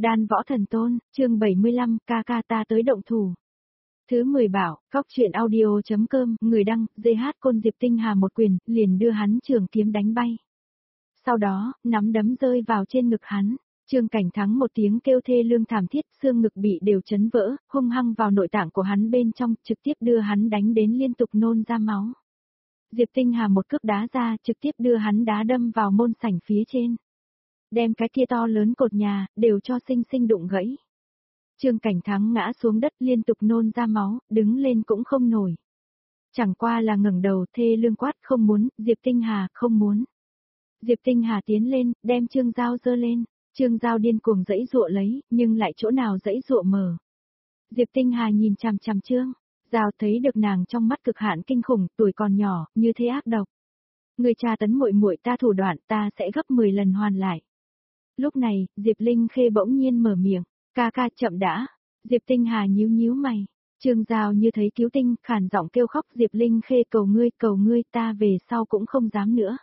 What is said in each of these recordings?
Đan Võ Thần Tôn, chương 75, ca ca ta tới động thủ. Thứ 10 bảo, góc chuyện audio.com, người đăng, GH Côn Diệp Tinh Hà một quyền, liền đưa hắn trường kiếm đánh bay. Sau đó, nắm đấm rơi vào trên ngực hắn. Trương Cảnh Thắng một tiếng kêu thê lương thảm thiết, xương ngực bị đều chấn vỡ, hung hăng vào nội tạng của hắn bên trong, trực tiếp đưa hắn đánh đến liên tục nôn ra máu. Diệp Tinh Hà một cước đá ra, trực tiếp đưa hắn đá đâm vào môn sảnh phía trên. Đem cái kia to lớn cột nhà, đều cho xinh xinh đụng gãy. Trương Cảnh Thắng ngã xuống đất liên tục nôn ra máu, đứng lên cũng không nổi. Chẳng qua là ngẩng đầu thê lương quát không muốn, Diệp Tinh Hà không muốn. Diệp Tinh Hà tiến lên, đem Trương Giao giơ lên. Trương Giao điên cuồng giãy giụa lấy, nhưng lại chỗ nào giãy giụa mở. Diệp Tinh Hà nhìn chằm chằm Trương Giao, thấy được nàng trong mắt cực hạn kinh khủng, tuổi còn nhỏ, như thế ác độc. Người tra tấn muội muội ta thủ đoạn, ta sẽ gấp 10 lần hoàn lại. Lúc này, Diệp Linh Khê bỗng nhiên mở miệng, ca ca chậm đã. Diệp Tinh Hà nhíu nhíu mày. Trương Giao như thấy cứu tinh, khàn giọng kêu khóc, Diệp Linh Khê cầu ngươi, ta về sau cũng không dám nữa.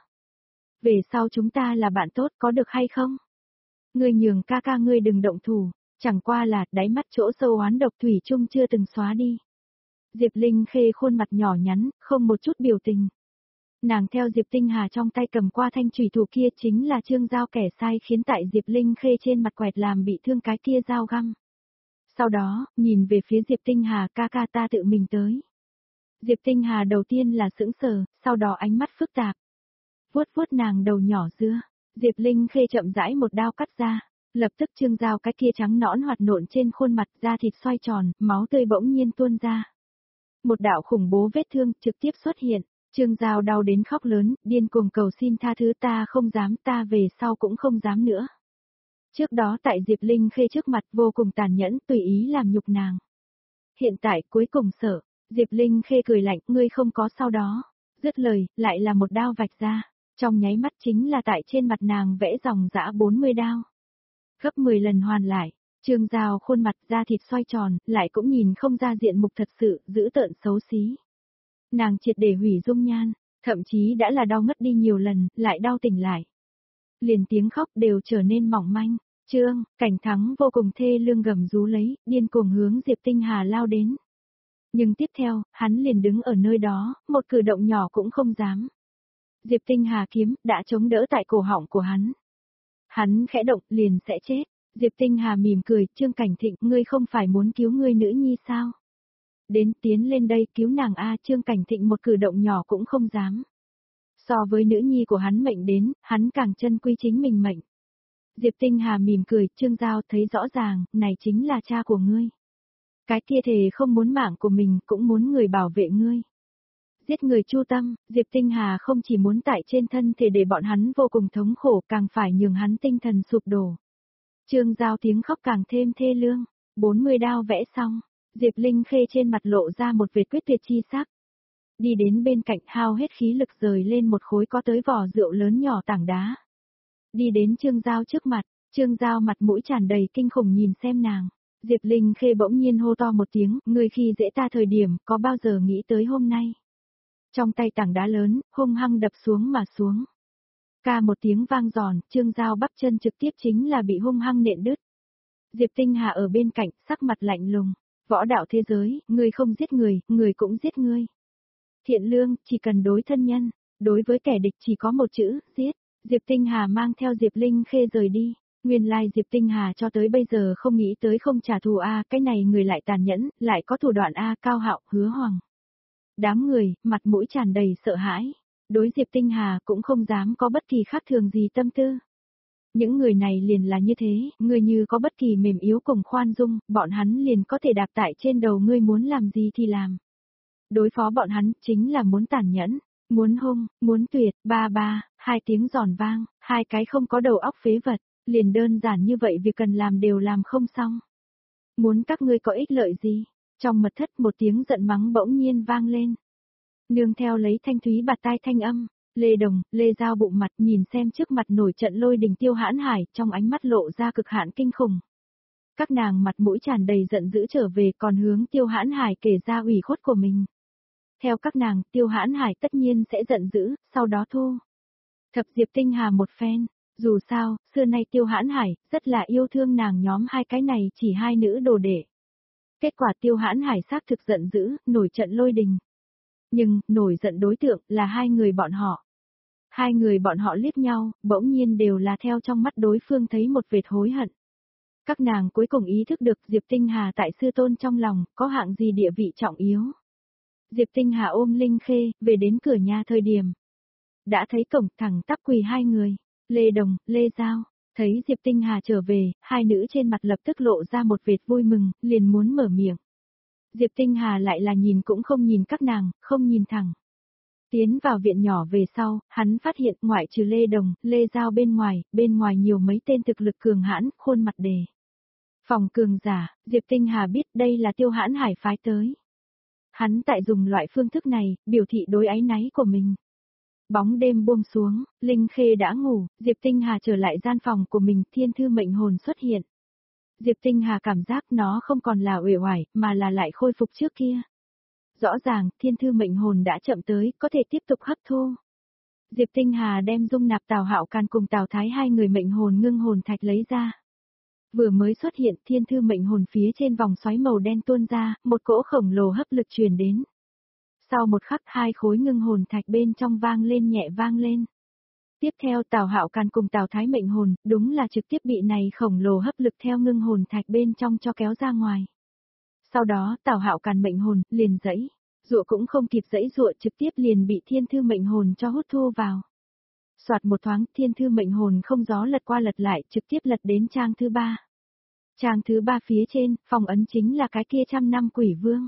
Về sau chúng ta là bạn tốt, có được hay không? Ngươi nhường ca ca ngươi đừng động thủ, chẳng qua là đáy mắt chỗ sâu oán độc thủy chung chưa từng xóa đi. Diệp Linh Khê khuôn mặt nhỏ nhắn, không một chút biểu tình. Nàng theo Diệp Tinh Hà trong tay cầm qua thanh chùy thủ kia chính là Trương Giao kẻ sai khiến tại Diệp Linh Khê trên mặt quẹt làm bị thương cái kia dao găm. Sau đó, nhìn về phía Diệp Tinh Hà, ca ca ta tự mình tới. Diệp Tinh Hà đầu tiên là sững sờ, sau đó ánh mắt phức tạp. Vuốt vuốt nàng đầu nhỏ dưa, Diệp Linh Khê chậm rãi một đao cắt ra, lập tức Trương Giao cái kia trắng nõn hoạt nộn trên khuôn mặt, da thịt xoay tròn, máu tươi bỗng nhiên tuôn ra. Một đạo khủng bố vết thương trực tiếp xuất hiện. Trương Giao đau đến khóc lớn, điên cuồng cầu xin tha thứ, ta không dám, ta về sau cũng không dám nữa. Trước đó tại Diệp Linh Khê trước mặt vô cùng tàn nhẫn, tùy ý làm nhục nàng. Hiện tại cuối cùng sợ, Diệp Linh Khê cười lạnh, ngươi không có sau đó. Dứt lời, lại là một đao vạch ra, trong nháy mắt chính là tại trên mặt nàng vẽ dòng dã 40 đao. Gấp 10 lần hoàn lại, Trương Giao khuôn mặt da thịt xoay tròn, lại cũng nhìn không ra diện mục thật sự, dữ tợn xấu xí. Nàng triệt để hủy dung nhan, thậm chí đã là đau ngất đi nhiều lần, lại đau tỉnh lại. Liền tiếng khóc đều trở nên mỏng manh. Trương Cảnh Thắng vô cùng thê lương gầm rú lấy, điên cuồng hướng Diệp Tinh Hà lao đến. Nhưng tiếp theo, hắn liền đứng ở nơi đó, một cử động nhỏ cũng không dám. Diệp Tinh Hà kiếm đã chống đỡ tại cổ họng của hắn. Hắn khẽ động liền sẽ chết. Diệp Tinh Hà mỉm cười, Trương Cảnh Thịnh, ngươi không phải muốn cứu ngươi nữ nhi sao? Đến tiến lên đây cứu nàng a. Trương Cảnh Thịnh một cử động nhỏ cũng không dám. So với nữ nhi của hắn mệnh đến, hắn càng trân quý chính mình mệnh. Diệp Tinh Hà mỉm cười, Trương Giao thấy rõ ràng, này chính là cha của ngươi. Cái kia thề không muốn mạng của mình, cũng muốn người bảo vệ ngươi. Giết người chu tâm, Diệp Tinh Hà không chỉ muốn tại trên thân thể để bọn hắn vô cùng thống khổ, càng phải nhường hắn tinh thần sụp đổ. Trương Giao tiếng khóc càng thêm thê lương, 40 đao vẽ xong. Diệp Linh Khê trên mặt lộ ra một vệt quyết tuyệt chi sắc. Đi đến bên cạnh hao hết khí lực rời lên một khối có tới vỏ rượu lớn nhỏ tảng đá. Đi đến Trương Giao trước mặt, Trương Giao mặt mũi tràn đầy kinh khủng nhìn xem nàng. Diệp Linh Khê bỗng nhiên hô to một tiếng, ngươi khi dễ ta thời điểm, có bao giờ nghĩ tới hôm nay. Trong tay tảng đá lớn, hung hăng đập xuống mà xuống. Ca một tiếng vang giòn, Trương Giao bắp chân trực tiếp chính là bị hung hăng nện đứt. Diệp Tinh Hà ở bên cạnh, sắc mặt lạnh lùng. Võ đạo thế giới, người không giết người, người cũng giết ngươi. Thiện lương, chỉ cần đối thân nhân, đối với kẻ địch chỉ có một chữ, giết. Diệp Tinh Hà mang theo Diệp Linh Khê rời đi. Nguyên lai Diệp Tinh Hà cho tới bây giờ không nghĩ tới không trả thù a, cái này người lại tàn nhẫn, lại có thủ đoạn a, Cao Hạo, Hứa Hoàng. Đám người, mặt mũi tràn đầy sợ hãi. Đối Diệp Tinh Hà cũng không dám có bất kỳ khác thường gì tâm tư. Những người này liền là như thế, người như có bất kỳ mềm yếu cùng khoan dung, bọn hắn liền có thể đạp tại trên đầu ngươi muốn làm gì thì làm. Đối phó bọn hắn chính là muốn tàn nhẫn, muốn hung, muốn tuyệt, ba, hai tiếng giòn vang, hai cái không có đầu óc phế vật, liền đơn giản như vậy việc cần làm đều làm không xong. Muốn các ngươi có ích lợi gì? Trong mật thất một tiếng giận mắng bỗng nhiên vang lên. Nương theo lấy thanh thúy bạt tai thanh âm. Lê Đồng, Lê Giao bụng mặt nhìn xem trước mặt nổi trận lôi đình Tiêu Hãn Hải, trong ánh mắt lộ ra cực hạn kinh khủng. Các nàng mặt mũi tràn đầy giận dữ trở về còn hướng Tiêu Hãn Hải kể ra ủy khuất của mình. Theo các nàng, Tiêu Hãn Hải tất nhiên sẽ giận dữ, sau đó thu thập Diệp Tinh Hà một phen. Dù sao, xưa nay Tiêu Hãn Hải rất là yêu thương nàng nhóm hai cái này chỉ hai nữ đồ đệ. Kết quả Tiêu Hãn Hải xác thực giận dữ, nổi trận lôi đình. Nhưng, nổi giận đối tượng là hai người bọn họ. Hai người bọn họ liếc nhau, bỗng nhiên đều là theo trong mắt đối phương thấy một vệt hối hận. Các nàng cuối cùng ý thức được Diệp Tinh Hà tại sư tôn trong lòng, có hạng gì địa vị trọng yếu. Diệp Tinh Hà ôm Linh Khê, về đến cửa nhà thời điểm. Đã thấy cổng thẳng tắp quỳ hai người, Lê Đồng, Lê Giao, thấy Diệp Tinh Hà trở về, hai nữ trên mặt lập tức lộ ra một vệt vui mừng, liền muốn mở miệng. Diệp Tinh Hà lại là nhìn cũng không nhìn các nàng, không nhìn thẳng. Tiến vào viện nhỏ về sau, hắn phát hiện ngoại trừ Lê Đồng, Lê Giao bên ngoài nhiều mấy tên thực lực cường hãn, khuôn mặt đề. Phòng cường giả, Diệp Tinh Hà biết đây là Tiêu Hãn Hải phái tới. Hắn tại dùng loại phương thức này, biểu thị đối áy náy của mình. Bóng đêm buông xuống, Linh Khê đã ngủ, Diệp Tinh Hà trở lại gian phòng của mình, thiên thư mệnh hồn xuất hiện. Diệp Tinh Hà cảm giác nó không còn là uể oải, mà là lại khôi phục trước kia. Rõ ràng, thiên thư mệnh hồn đã chậm tới, có thể tiếp tục hấp thu. Diệp Tinh Hà đem dung nạp Tào Hạo Càn cùng Tào Thái hai người mệnh hồn ngưng hồn thạch lấy ra. Vừa mới xuất hiện thiên thư mệnh hồn phía trên vòng xoáy màu đen tuôn ra, một cỗ khổng lồ hấp lực truyền đến. Sau một khắc hai khối ngưng hồn thạch bên trong vang lên nhẹ vang lên. Tiếp theo Tào Hạo Càn cùng Tào Thái mệnh hồn, đúng là trực tiếp bị này khổng lồ hấp lực theo ngưng hồn thạch bên trong cho kéo ra ngoài. Sau đó Tào Hạo Càn mệnh hồn, liền dẫy, dụa cũng không kịp dẫy dụa trực tiếp liền bị thiên thư mệnh hồn cho hút thu vào. Soạt một thoáng, thiên thư mệnh hồn không gió lật qua lật lại, trực tiếp lật đến trang thứ 3. Trang thứ 3 phía trên, phong ấn chính là cái kia 100 năm quỷ vương.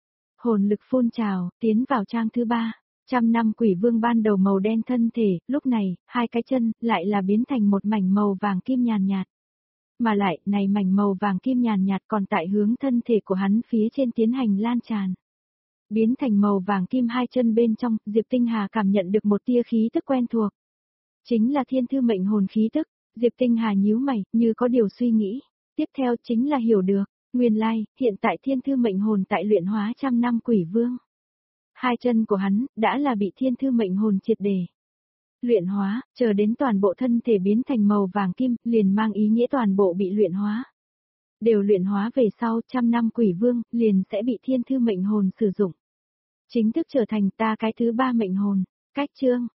Hồn lực phun trào, tiến vào trang thứ 3. 100 năm quỷ vương ban đầu màu đen thân thể, lúc này, hai cái chân, lại là biến thành một mảnh màu vàng kim nhàn nhạt. Mà lại, này mảnh màu vàng kim nhàn nhạt còn tại hướng thân thể của hắn phía trên tiến hành lan tràn. Biến thành màu vàng kim hai chân bên trong, Diệp Tinh Hà cảm nhận được một tia khí tức quen thuộc. Chính là thiên thư mệnh hồn khí tức, Diệp Tinh Hà nhíu mày, như có điều suy nghĩ. Tiếp theo chính là hiểu được, nguyên lai, hiện tại thiên thư mệnh hồn tại luyện hóa 100 năm quỷ vương. Hai chân của hắn, đã là bị thiên thư mệnh hồn triệt đề. Luyện hóa, chờ đến toàn bộ thân thể biến thành màu vàng kim, liền mang ý nghĩa toàn bộ bị luyện hóa. Đều luyện hóa về sau 100 năm quỷ vương, liền sẽ bị thiên thư mệnh hồn sử dụng. Chính thức trở thành ta cái thứ 3 mệnh hồn. Cách chương,